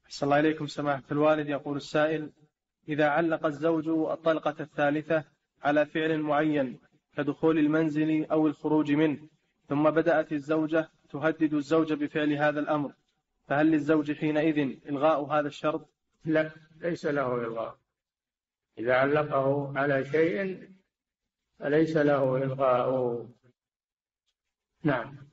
صلى الله عليكم سماحة الوالد. يقول السائل: إذا علق الزوج الطلقة الثالثة على فعل معين كدخول المنزل أو الخروج منه، ثم بدأت الزوجة تهدد الزوج بفعل هذا الأمر، فهل للزوج حينئذ إلغاء هذا الشرط؟ لا، ليس له إلغاء. إذا علقه على شيء فليس له إلغاء. نعم.